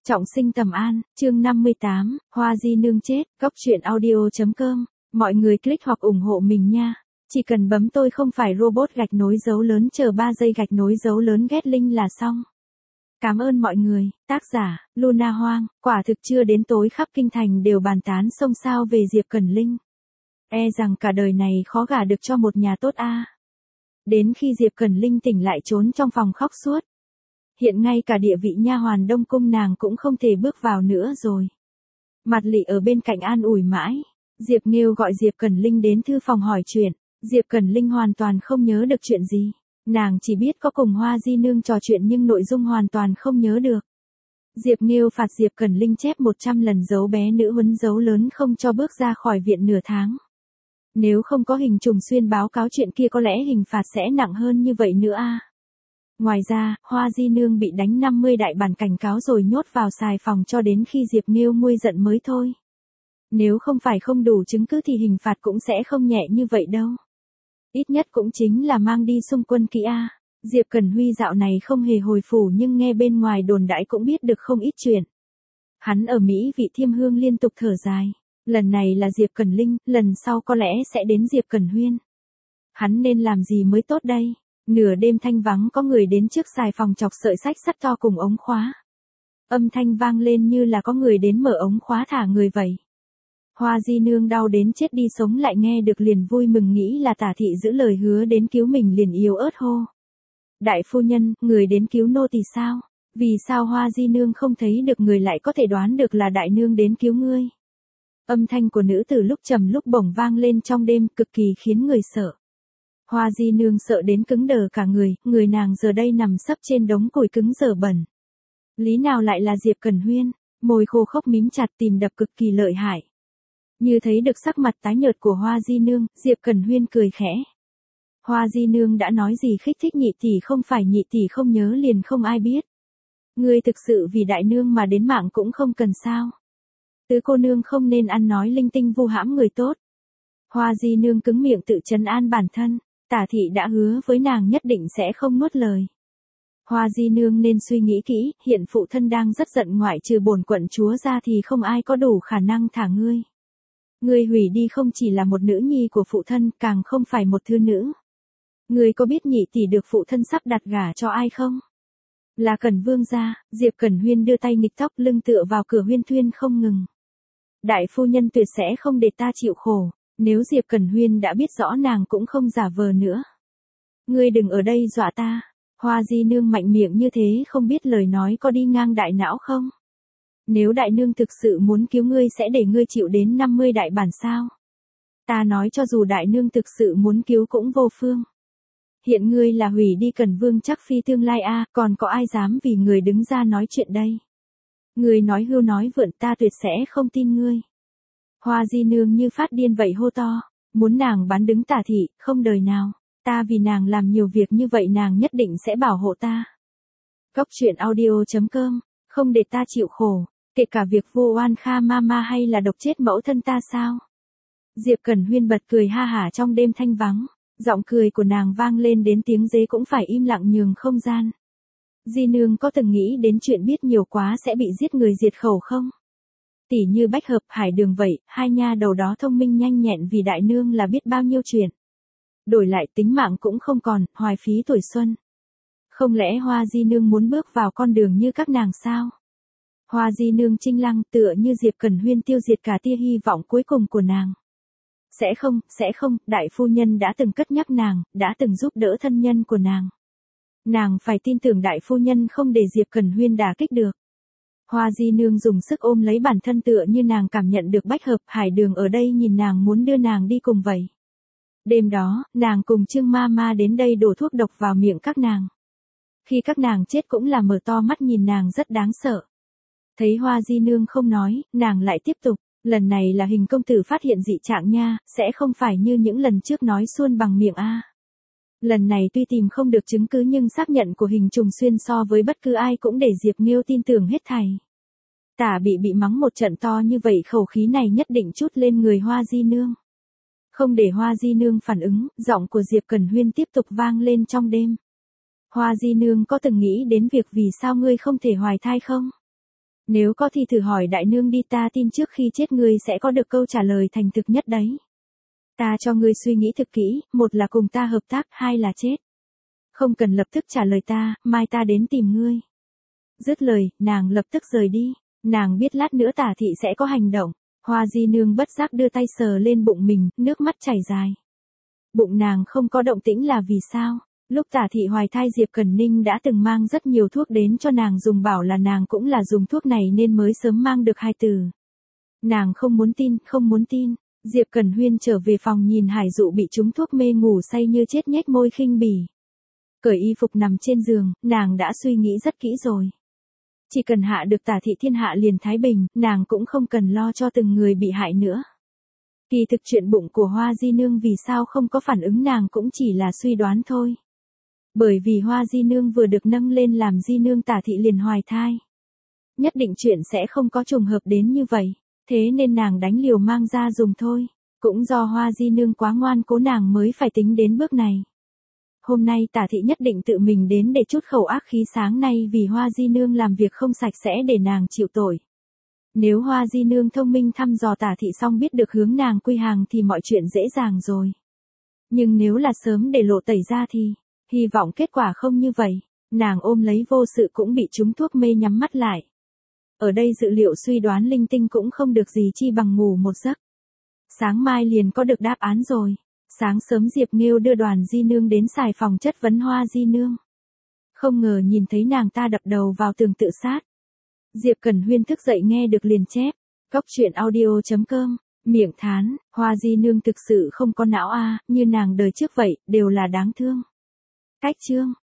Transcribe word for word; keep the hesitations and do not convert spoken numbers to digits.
Trọng sinh Tầm An, chương năm mươi tám, Hoa Di Nương chết, góc truyện audio.com, mọi người click hoặc ủng hộ mình nha. Chỉ cần bấm tôi không phải robot gạch nối dấu lớn chờ ba giây gạch nối dấu lớn ghét link là xong. Cảm ơn mọi người, tác giả, Luna Hoang, quả thực chưa đến tối khắp kinh thành đều bàn tán xôn xao về Diệp Cẩn Linh. E rằng cả đời này khó gả được cho một nhà tốt a. Đến khi Diệp Cẩn Linh tỉnh lại trốn trong phòng khóc suốt. Hiện ngay cả địa vị nha hoàn Đông Cung nàng cũng không thể bước vào nữa rồi. Mặt Lị ở bên cạnh an ủi mãi. Diệp Nghêu gọi Diệp Cẩn Linh đến thư phòng hỏi chuyện. Diệp Cẩn Linh hoàn toàn không nhớ được chuyện gì. Nàng chỉ biết có cùng Hoa Di Nương trò chuyện nhưng nội dung hoàn toàn không nhớ được. Diệp Nghêu phạt Diệp Cẩn Linh chép một trăm lần dấu bé nữ huấn dấu lớn không cho bước ra khỏi viện nửa tháng. Nếu không có Hình Trùng Xuyên báo cáo chuyện kia có lẽ hình phạt sẽ nặng hơn như vậy nữa a. Ngoài ra, Hoa Di Nương bị đánh năm mươi đại bản cảnh cáo rồi nhốt vào xài phòng cho đến khi Diệp Nghêu nguôi giận mới thôi. Nếu không phải không đủ chứng cứ thì hình phạt cũng sẽ không nhẹ như vậy đâu. Ít nhất cũng chính là mang đi xung quân kỹ a. Diệp Cẩn Huy dạo này không hề hồi phủ nhưng nghe bên ngoài đồn đãi cũng biết được không ít chuyện. Hắn ở Mỹ Vị Thiêm Hương liên tục thở dài. Lần này là Diệp Cẩn Linh, lần sau có lẽ sẽ đến Diệp Cẩn Huyên. Hắn nên làm gì mới tốt đây? Nửa đêm thanh vắng có người đến trước xài phòng chọc sợi sách sắt to cùng ống khóa. Âm thanh vang lên như là có người đến mở ống khóa thả người vậy. Hoa Di Nương đau đến chết đi sống lại nghe được liền vui mừng nghĩ là Tả thị giữ lời hứa đến cứu mình liền yếu ớt hô. Đại phu nhân, người đến cứu nô tỳ sao? Vì sao Hoa Di Nương không thấy được người lại có thể đoán được là đại nương đến cứu ngươi? Âm thanh của nữ tử lúc trầm lúc bổng vang lên trong đêm cực kỳ khiến người sợ. Hoa Di Nương sợ đến cứng đờ cả người, người nàng giờ đây nằm sấp trên đống củi cứng dở bẩn. Lý nào lại là Diệp Cẩn Huyên, môi khô khốc mím chặt tìm đập cực kỳ lợi hại. Như thấy được sắc mặt tái nhợt của Hoa Di Nương, Diệp Cẩn Huyên cười khẽ. Hoa Di Nương đã nói gì khích thích nhị tỷ không phải nhị tỷ không nhớ liền không ai biết. Ngươi thực sự vì đại nương mà đến mạng cũng không cần sao. Tứ cô nương không nên ăn nói linh tinh vu hãm người tốt. Hoa Di Nương cứng miệng tự trấn an bản thân. Tả thị đã hứa với nàng nhất định sẽ không nuốt lời. Hoa Di Nương nên suy nghĩ kỹ, hiện phụ thân đang rất giận ngoại trừ bổn quận chúa ra thì không ai có đủ khả năng thả ngươi. Ngươi hủy đi không chỉ là một nữ nhi của phụ thân, càng không phải một thư nữ. Ngươi có biết nhị tỷ được phụ thân sắp đặt gả cho ai không? Là Cẩn Vương gia. Diệp Cẩn Huyên đưa tay nghịch tóc lưng tựa vào cửa Huyên Thuyên không ngừng. Đại phu nhân tuyệt sẽ không để ta chịu khổ. Nếu Diệp Cẩn Huyên đã biết rõ nàng cũng không giả vờ nữa. Ngươi đừng ở đây dọa ta. Hoa Di Nương mạnh miệng như thế không biết lời nói có đi ngang đại não không? Nếu đại nương thực sự muốn cứu ngươi sẽ để ngươi chịu đến năm mươi đại bản sao? Ta nói cho dù đại nương thực sự muốn cứu cũng vô phương. Hiện ngươi là hủy đi Cẩn Vương chắc phi tương lai a, còn có ai dám vì người đứng ra nói chuyện đây? Ngươi nói hưu nói vượn ta tuyệt sẽ không tin ngươi. Hoa Di Nương như phát điên vậy hô to, muốn nàng bán đứng Tả thị, không đời nào, ta vì nàng làm nhiều việc như vậy nàng nhất định sẽ bảo hộ ta. Góc truyện audio.com, không để ta chịu khổ, kể cả việc vô oan kha mama hay là độc chết mẫu thân ta sao? Diệp Cẩn Huyên bật cười ha hả trong đêm thanh vắng, giọng cười của nàng vang lên đến tiếng dế cũng phải im lặng nhường không gian. Di Nương có từng nghĩ đến chuyện biết nhiều quá sẽ bị giết người diệt khẩu không? Tỷ như Bách Hợp, Hải Đường vậy, hai nha đầu đó thông minh nhanh nhẹn vì đại nương là biết bao nhiêu chuyện. Đổi lại tính mạng cũng không còn, hoài phí tuổi xuân. Không lẽ Hoa Di Nương muốn bước vào con đường như các nàng sao? Hoa Di Nương chinh lăng tựa như Diệp Cẩn Huyên tiêu diệt cả tia hy vọng cuối cùng của nàng. Sẽ không, sẽ không, đại phu nhân đã từng cất nhắc nàng, đã từng giúp đỡ thân nhân của nàng. Nàng phải tin tưởng đại phu nhân không để Diệp Cẩn Huyên đả kích được. Hoa Di Nương dùng sức ôm lấy bản thân tựa như nàng cảm nhận được Bách Hợp, Hải Đường ở đây nhìn nàng muốn đưa nàng đi cùng vậy. Đêm đó, nàng cùng Trương Ma Ma đến đây đổ thuốc độc vào miệng các nàng. Khi các nàng chết cũng là mở to mắt nhìn nàng rất đáng sợ. Thấy Hoa Di Nương không nói, nàng lại tiếp tục, lần này là Hình công tử phát hiện dị trạng nha, sẽ không phải như những lần trước nói suôn bằng miệng a. Lần này tuy tìm không được chứng cứ nhưng xác nhận của Hình Trùng Xuyên so với bất cứ ai cũng để Diệp Nghêu tin tưởng hết thảy. Tả bị bị mắng một trận to như vậy khẩu khí này nhất định trút lên người Hoa Di Nương. Không để Hoa Di Nương phản ứng, giọng của Diệp Cẩn Huyên tiếp tục vang lên trong đêm. Hoa Di Nương có từng nghĩ đến việc vì sao ngươi không thể hoài thai không? Nếu có thì thử hỏi đại nương đi, ta tin trước khi chết ngươi sẽ có được câu trả lời thành thực nhất đấy. Ta cho ngươi suy nghĩ thực kỹ, một là cùng ta hợp tác, hai là chết. Không cần lập tức trả lời ta, mai ta đến tìm ngươi. Dứt lời, nàng lập tức rời đi. Nàng biết lát nữa Tả thị sẽ có hành động. Hoa Di Nương bất giác đưa tay sờ lên bụng mình, nước mắt chảy dài. Bụng nàng không có động tĩnh là vì sao? Lúc Tả thị hoài thai Diệp Cẩn Ninh đã từng mang rất nhiều thuốc đến cho nàng dùng, bảo là nàng cũng là dùng thuốc này nên mới sớm mang được hai từ. Nàng không muốn tin, không muốn tin. Diệp Cẩn Huyên trở về phòng nhìn Hải Dụ bị trúng thuốc mê ngủ say như chết, nhếch môi khinh bỉ. Cởi y phục nằm trên giường, nàng đã suy nghĩ rất kỹ rồi. Chỉ cần hạ được Tả thị thiên hạ liền thái bình, nàng cũng không cần lo cho từng người bị hại nữa. Kỳ thực chuyện bụng của Hoa Di Nương vì sao không có phản ứng nàng cũng chỉ là suy đoán thôi. Bởi vì Hoa Di Nương vừa được nâng lên làm Di Nương, Tả thị liền hoài thai. Nhất định chuyện sẽ không có trùng hợp đến như vậy, thế nên nàng đánh liều mang ra dùng thôi. Cũng do Hoa Di Nương quá ngoan cố nàng mới phải tính đến bước này. Hôm nay Tả thị nhất định tự mình đến để trút khẩu ác khí, sáng nay vì Hoa Di Nương làm việc không sạch sẽ để nàng chịu tội. Nếu Hoa Di Nương thông minh thăm dò Tả thị xong biết được hướng nàng quy hàng thì mọi chuyện dễ dàng rồi. Nhưng nếu là sớm để lộ tẩy ra thì, hy vọng kết quả không như vậy. Nàng ôm lấy vô sự cũng bị trúng thuốc mê nhắm mắt lại. Ở đây dự liệu suy đoán linh tinh cũng không được gì chi bằng ngủ một giấc. Sáng mai liền có được đáp án rồi. Sáng sớm Diệp Nghiêu đưa Đoàn Di Nương đến xài phòng chất vấn Hoa Di Nương. Không ngờ nhìn thấy nàng ta đập đầu vào tường tự sát. Diệp Cẩn Huyên thức dậy nghe được liền chép. Cóc truyện audio chấm com, miệng thán, Hoa Di Nương thực sự không có não a, như nàng đời trước vậy, đều là đáng thương. Cách chương